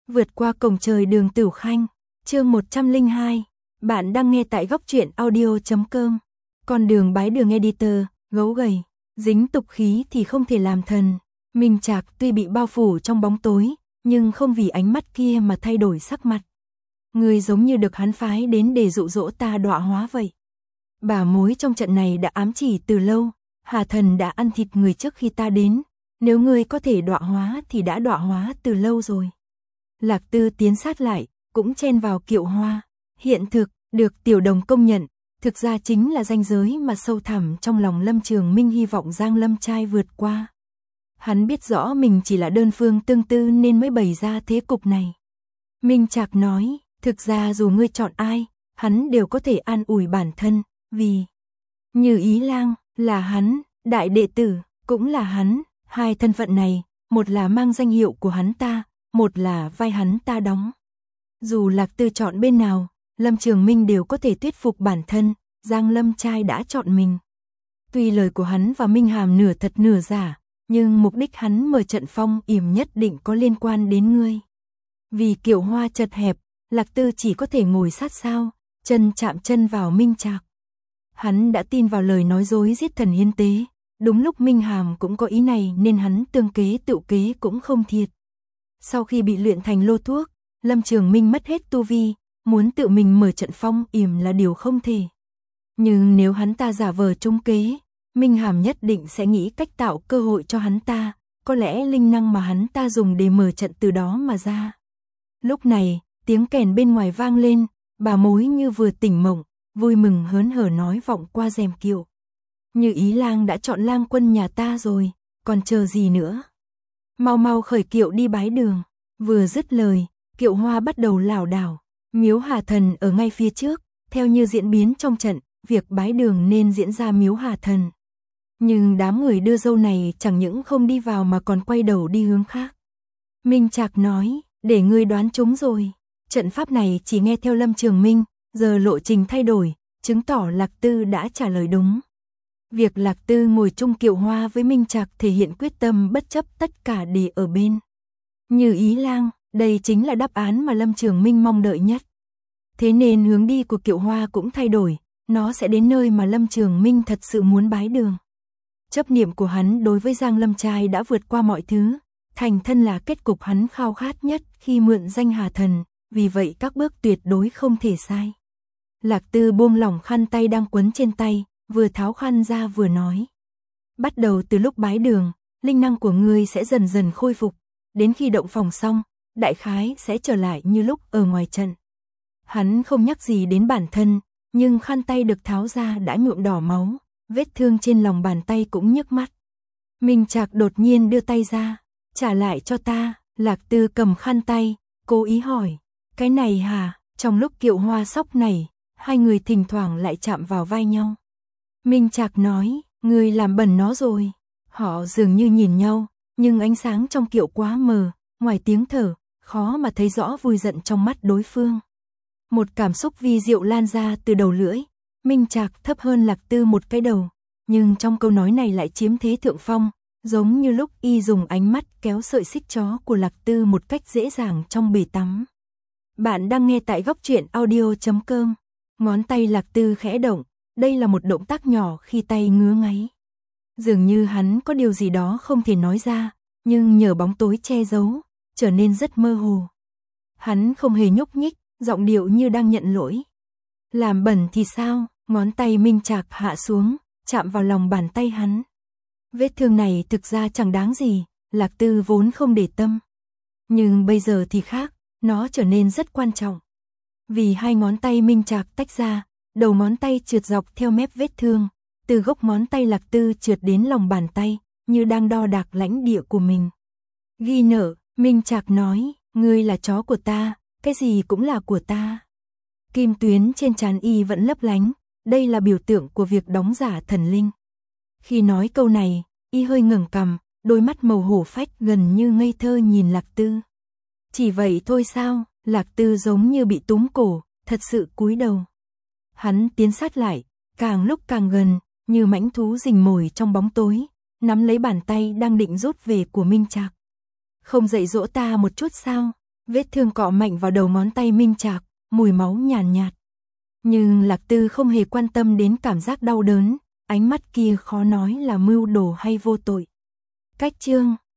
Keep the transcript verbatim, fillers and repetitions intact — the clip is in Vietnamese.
Vượt qua cổng trời đường Tửu Khanh, chương một trăm lẻ hai. Bạn đang nghe tại góc truyện audio chấm com. Con đường bái đường editor, gấu gầy, dính tục khí thì không thể làm thần. Minh Trạc tuy bị bao phủ trong bóng tối, nhưng không vì ánh mắt kia mà thay đổi sắc mặt. Người giống như được hắn phái đến để dụ dỗ ta đọa hóa vậy. Bà mối trong trận này đã ám chỉ từ lâu, Hà Thần đã ăn thịt người trước khi ta đến, nếu ngươi có thể đọa hóa thì đã đọa hóa từ lâu rồi. Lạc Tư tiến sát lại, cũng chen vào Kiệu Hoa. Hiện thực, được Tiểu Đồng công nhận, thực ra chính là ranh giới mà sâu thẳm trong lòng Lâm Trường Minh hy vọng Giang Lâm trai vượt qua. Hắn biết rõ mình chỉ là đơn phương tương tư nên mới bày ra thế cục này. Minh Trạc nói, thực ra dù ngươi chọn ai, hắn đều có thể an ủi bản thân, vì Như Ý Lang là hắn, đại đệ tử cũng là hắn, hai thân phận này, một là mang danh hiệu của hắn ta, một là vai hắn ta đóng. Dù Lạc Tư chọn bên nào, Lâm Trường Minh đều có thể thuyết phục bản thân, Giang Lâm trai đã chọn mình. Tuy lời của hắn và Minh Hàm nửa thật nửa giả, nhưng mục đích hắn mở trận phong yểm nhất định có liên quan đến ngươi. Vì Kiệu Hoa chật hẹp, Lạc Tư chỉ có thể ngồi sát sao, chân chạm chân vào Minh Trạc. Hắn đã tin vào lời nói dối giết thần hiến tế, đúng lúc Minh Hàm cũng có ý này nên hắn tương kế tự kế cũng không thiệt. Sau khi bị luyện thành lô thuốc, Lâm Trường Minh mất hết tu vi, muốn tự mình mở trận phong yểm là điều không thể. Nhưng nếu hắn ta giả vờ trúng kế, Minh Hàm nhất định sẽ nghĩ cách tạo cơ hội cho hắn ta, có lẽ linh năng mà hắn ta dùng để mở trận từ đó mà ra. Lúc này, tiếng kèn bên ngoài vang lên, bà mối như vừa tỉnh mộng, vui mừng hớn hở nói vọng qua rèm kiệu. Như Ý Lang đã chọn lang quân nhà ta rồi, còn chờ gì nữa? Mau mau khởi kiệu đi bái đường. Vừa dứt lời, Kiệu Hoa bắt đầu lảo đảo. Miếu Hà Thần ở ngay phía trước, theo như diễn biến trong trận, việc bái đường nên diễn ra miếu Hà Thần. Nhưng đám người đưa dâu này chẳng những không đi vào mà còn quay đầu đi hướng khác. Minh Trạc nói, để ngươi đoán trúng rồi. Trận pháp này chỉ nghe theo Lâm Trường Minh, giờ lộ trình thay đổi, chứng tỏ Lạc Tư đã trả lời đúng. Việc Lạc Tư ngồi chung Kiệu Hoa với Minh Trạc thể hiện quyết tâm bất chấp tất cả để ở bên Như Ý Lang, đây chính là đáp án mà Lâm Trường Minh mong đợi nhất. Thế nên hướng đi của Kiệu Hoa cũng thay đổi, nó sẽ đến nơi mà Lâm Trường Minh thật sự muốn bái đường. Chấp niệm của hắn đối với Giang Lâm trai đã vượt qua mọi thứ, thành thân là kết cục hắn khao khát nhất khi mượn danh Hà Thần, vì vậy các bước tuyệt đối không thể sai. Lạc Tư buông lỏng khăn tay đang quấn trên tay, vừa tháo khăn ra vừa nói. Bắt đầu từ lúc bái đường, linh năng của ngươi sẽ dần dần khôi phục, đến khi động phòng xong, đại khái sẽ trở lại như lúc ở ngoài trận. Hắn không nhắc gì đến bản thân, nhưng khăn tay được tháo ra đã nhuộm đỏ máu, vết thương trên lòng bàn tay cũng nhức mắt. Minh Trạc đột nhiên đưa tay ra, trả lại cho ta. Lạc Tư cầm khăn tay, cố ý hỏi, cái này hả? Trong lúc Kiệu Hoa sóc này, hai người thỉnh thoảng lại chạm vào vai nhau. Minh Trạc nói, ngươi làm bẩn nó rồi. Họ dường như nhìn nhau, nhưng ánh sáng trong kiệu quá mờ, ngoài tiếng thở, khó mà thấy rõ vui giận trong mắt đối phương. Một cảm xúc vi diệu lan ra từ đầu lưỡi, Minh Trạc thấp hơn Lạc Tư một cái đầu, nhưng trong câu nói này lại chiếm thế thượng phong, giống như lúc y dùng ánh mắt kéo sợi xích chó của Lạc Tư một cách dễ dàng trong bể tắm. Bạn đang nghe tại góc truyện audio chấm com. Ngón tay Lạc Tư khẽ động, đây là một động tác nhỏ khi tay ngứa ngáy. Dường như hắn có điều gì đó không thể nói ra, nhưng nhờ bóng tối che giấu, trở nên rất mơ hồ. Hắn không hề nhúc nhích, giọng điệu như đang nhận lỗi. Làm bẩn thì sao? Ngón tay Minh Trạc hạ xuống, chạm vào lòng bàn tay hắn. Vết thương này thực ra chẳng đáng gì, Lạc Tư vốn không để tâm. Nhưng bây giờ thì khác, nó trở nên rất quan trọng. Vì hai ngón tay Minh Trạc tách ra, đầu ngón tay trượt dọc theo mép vết thương, từ gốc ngón tay Lạc Tư trượt đến lòng bàn tay, như đang đo đạc lãnh địa của mình. Ghi nợ, Minh Trạc nói, ngươi là chó của ta, cái gì cũng là của ta. Kim tuyến trên trán y vẫn lấp lánh, đây là biểu tượng của việc đóng giả thần linh. Khi nói câu này, y hơi ngẩng cằm, đôi mắt màu hổ phách gần như ngây thơ nhìn Lạc Tư. Chỉ vậy thôi sao? Lạc Tư giống như bị túm cổ, thật sự cúi đầu. Hắn tiến sát lại, càng lúc càng gần, như mãnh thú rình mồi trong bóng tối, nắm lấy bàn tay đang định rút về của Minh Trạc. Không dạy dỗ ta một chút sao? Vết thương cọ mạnh vào đầu ngón tay Minh Trạc, mùi máu nhàn nhạt, nhạt. Nhưng Lạc Tư không hề quan tâm đến cảm giác đau đớn, ánh mắt kia khó nói là mưu đồ hay vô tội. Cách chương